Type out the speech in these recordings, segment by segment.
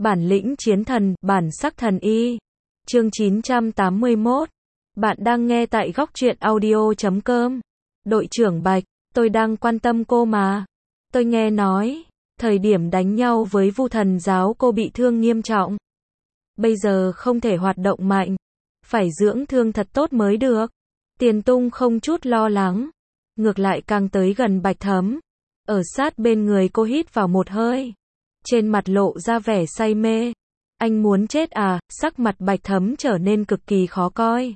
Bản lĩnh chiến thần, bản sắc thần y. Chương 981. Bạn đang nghe tại góc truyện audio.com. Đội trưởng Bạch, tôi đang quan tâm cô mà. Tôi nghe nói, thời điểm đánh nhau với Vu Thần giáo cô bị thương nghiêm trọng. Bây giờ không thể hoạt động mạnh. Phải dưỡng thương thật tốt mới được. Tiền Tung không chút lo lắng. Ngược lại càng tới gần Bạch Thấm. Ở sát bên người cô hít vào một hơi. Trên mặt lộ ra vẻ say mê. Anh muốn chết à? Sắc mặt Bạch Thấm trở nên cực kỳ khó coi.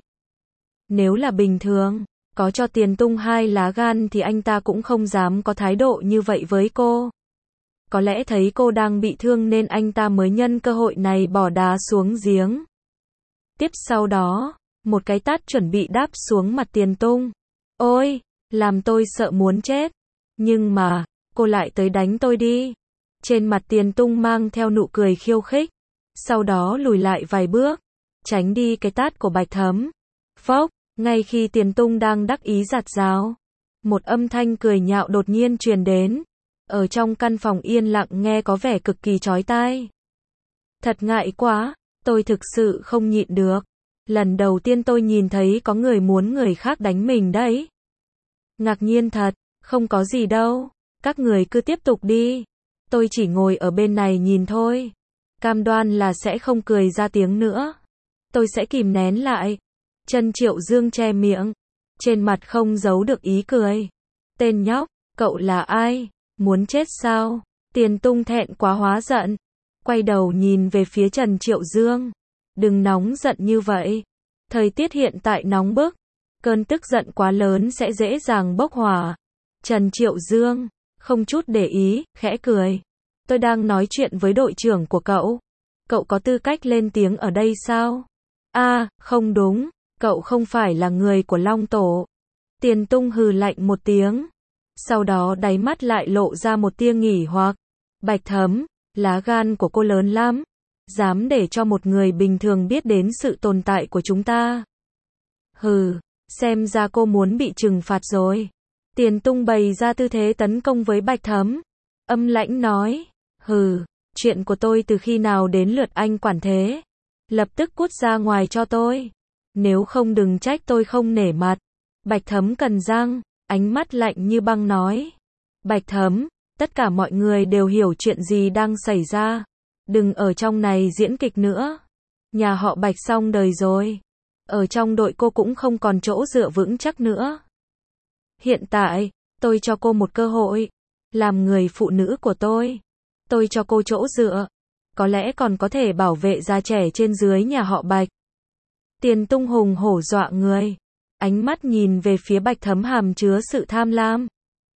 Nếu là bình thường, có cho Tiền Tung 2 lá gan thì anh ta cũng không dám có thái độ như vậy với cô. Có lẽ thấy cô đang bị thương nên anh ta mới nhân cơ hội này bỏ đá xuống giếng. Tiếp sau đó, một cái tát chuẩn bị đáp xuống mặt Tiền Tung. Ôi, làm tôi sợ muốn chết. Nhưng mà, cô lại tới đánh tôi đi. Trên mặt Tiền Tung mang theo nụ cười khiêu khích. Sau đó lùi lại vài bước, tránh đi cái tát của Bạch Thấm. Phốc, ngay khi Tiền Tung đang đắc ý giặt rào, một âm thanh cười nhạo đột nhiên truyền đến. Ở trong căn phòng yên lặng nghe có vẻ cực kỳ chói tai. Thật ngại quá, tôi thực sự không nhịn được. Lần đầu tiên tôi nhìn thấy có người muốn người khác đánh mình đấy. Ngạc nhiên thật, không có gì đâu, các người cứ tiếp tục đi. Tôi chỉ ngồi ở bên này nhìn thôi. Cam đoan là sẽ không cười ra tiếng nữa. Tôi sẽ kìm nén lại. Trần Triệu Dương che miệng. Trên mặt không giấu được ý cười. Tên nhóc, cậu là ai? Muốn chết sao? Tiền Tung thẹn quá hóa giận. Quay đầu nhìn về phía Trần Triệu Dương. Đừng nóng giận như vậy. Thời tiết hiện tại nóng bức. Cơn tức giận quá lớn sẽ dễ dàng bốc hỏa. Trần Triệu Dương, không chút để ý, khẽ cười. Tôi đang nói chuyện với đội trưởng của cậu. Cậu có tư cách lên tiếng ở đây sao? Không đúng. Cậu không phải là người của Long Tổ. Tiền Tung hừ lạnh một tiếng. Sau đó đáy mắt lại lộ ra một tia nghỉ hoặc. Bạch Thấm, lá gan của cô lớn lắm. Dám để cho một người bình thường biết đến sự tồn tại của chúng ta. Hừ, xem ra cô muốn bị trừng phạt rồi. Tiền Tung bày ra tư thế tấn công với Bạch Thấm. Âm lãnh nói. Hừ, chuyện của tôi từ khi nào đến lượt anh quản thế? Lập tức cút ra ngoài cho tôi. Nếu không đừng trách tôi không nể mặt. Bạch Thấm cắn răng, ánh mắt lạnh như băng nói. Bạch Thấm, tất cả mọi người đều hiểu chuyện gì đang xảy ra. Đừng ở trong này diễn kịch nữa. Nhà họ Bạch xong đời rồi. Ở trong đội cô cũng không còn chỗ dựa vững chắc nữa. Hiện tại, tôi cho cô một cơ hội. Làm người phụ nữ của tôi cho cô chỗ dựa. Có lẽ còn có thể bảo vệ già trẻ trên dưới nhà họ Bạch. Tiền Tung hùng hổ dọa người. Ánh mắt nhìn về phía Bạch Thấm hàm chứa sự tham lam.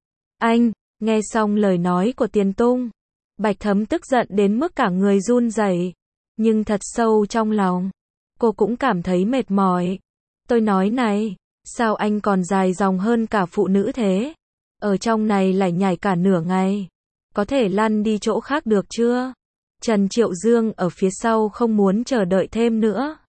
Anh, nghe xong lời nói của Tiền Tung. Bạch Thấm tức giận đến mức cả người run rẩy. Nhưng thật sâu trong lòng, cô cũng cảm thấy mệt mỏi. Tôi nói này, sao anh còn dài dòng hơn cả phụ nữ thế? Ở trong này lại nhảy cả nửa ngày. Có thể lăn đi chỗ khác được chưa? Trần Triệu Dương ở phía sau không muốn chờ đợi thêm nữa.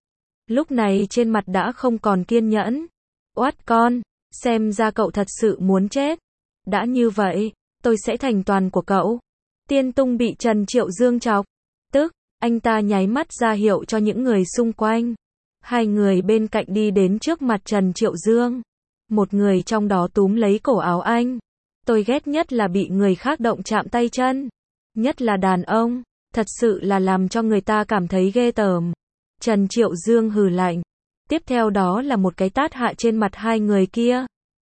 Lúc này trên mặt đã không còn kiên nhẫn. Oát con, xem ra cậu thật sự muốn chết. Đã như vậy, tôi sẽ thành toàn của cậu. Tiền Tung bị Trần Triệu Dương chọc. Tức, anh ta nháy mắt ra hiệu cho những người xung quanh. Hai người bên cạnh đi đến trước mặt Trần Triệu Dương. Một người trong đó túm lấy cổ áo anh. Tôi ghét nhất là bị người khác động chạm tay chân. Nhất là đàn ông. Thật sự là làm cho người ta cảm thấy ghê tởm. Trần Triệu Dương hừ lạnh. Tiếp theo đó là một cái tát hạ trên mặt hai người kia.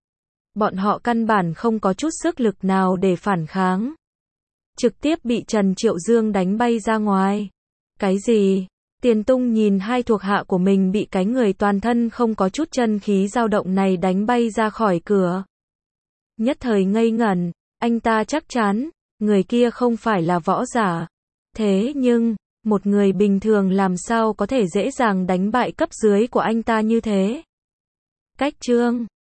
Bọn họ căn bản không có chút sức lực nào để phản kháng. Trực tiếp bị Trần Triệu Dương đánh bay ra ngoài. Cái gì? Tiền Tung nhìn hai thuộc hạ của mình bị cái người toàn thân không có chút chân khí dao động này đánh bay ra khỏi cửa. Nhất thời ngây ngẩn, anh ta chắc chắn, người kia không phải là võ giả. Thế nhưng, một người bình thường làm sao có thể dễ dàng đánh bại cấp dưới của anh ta như thế? Cách chương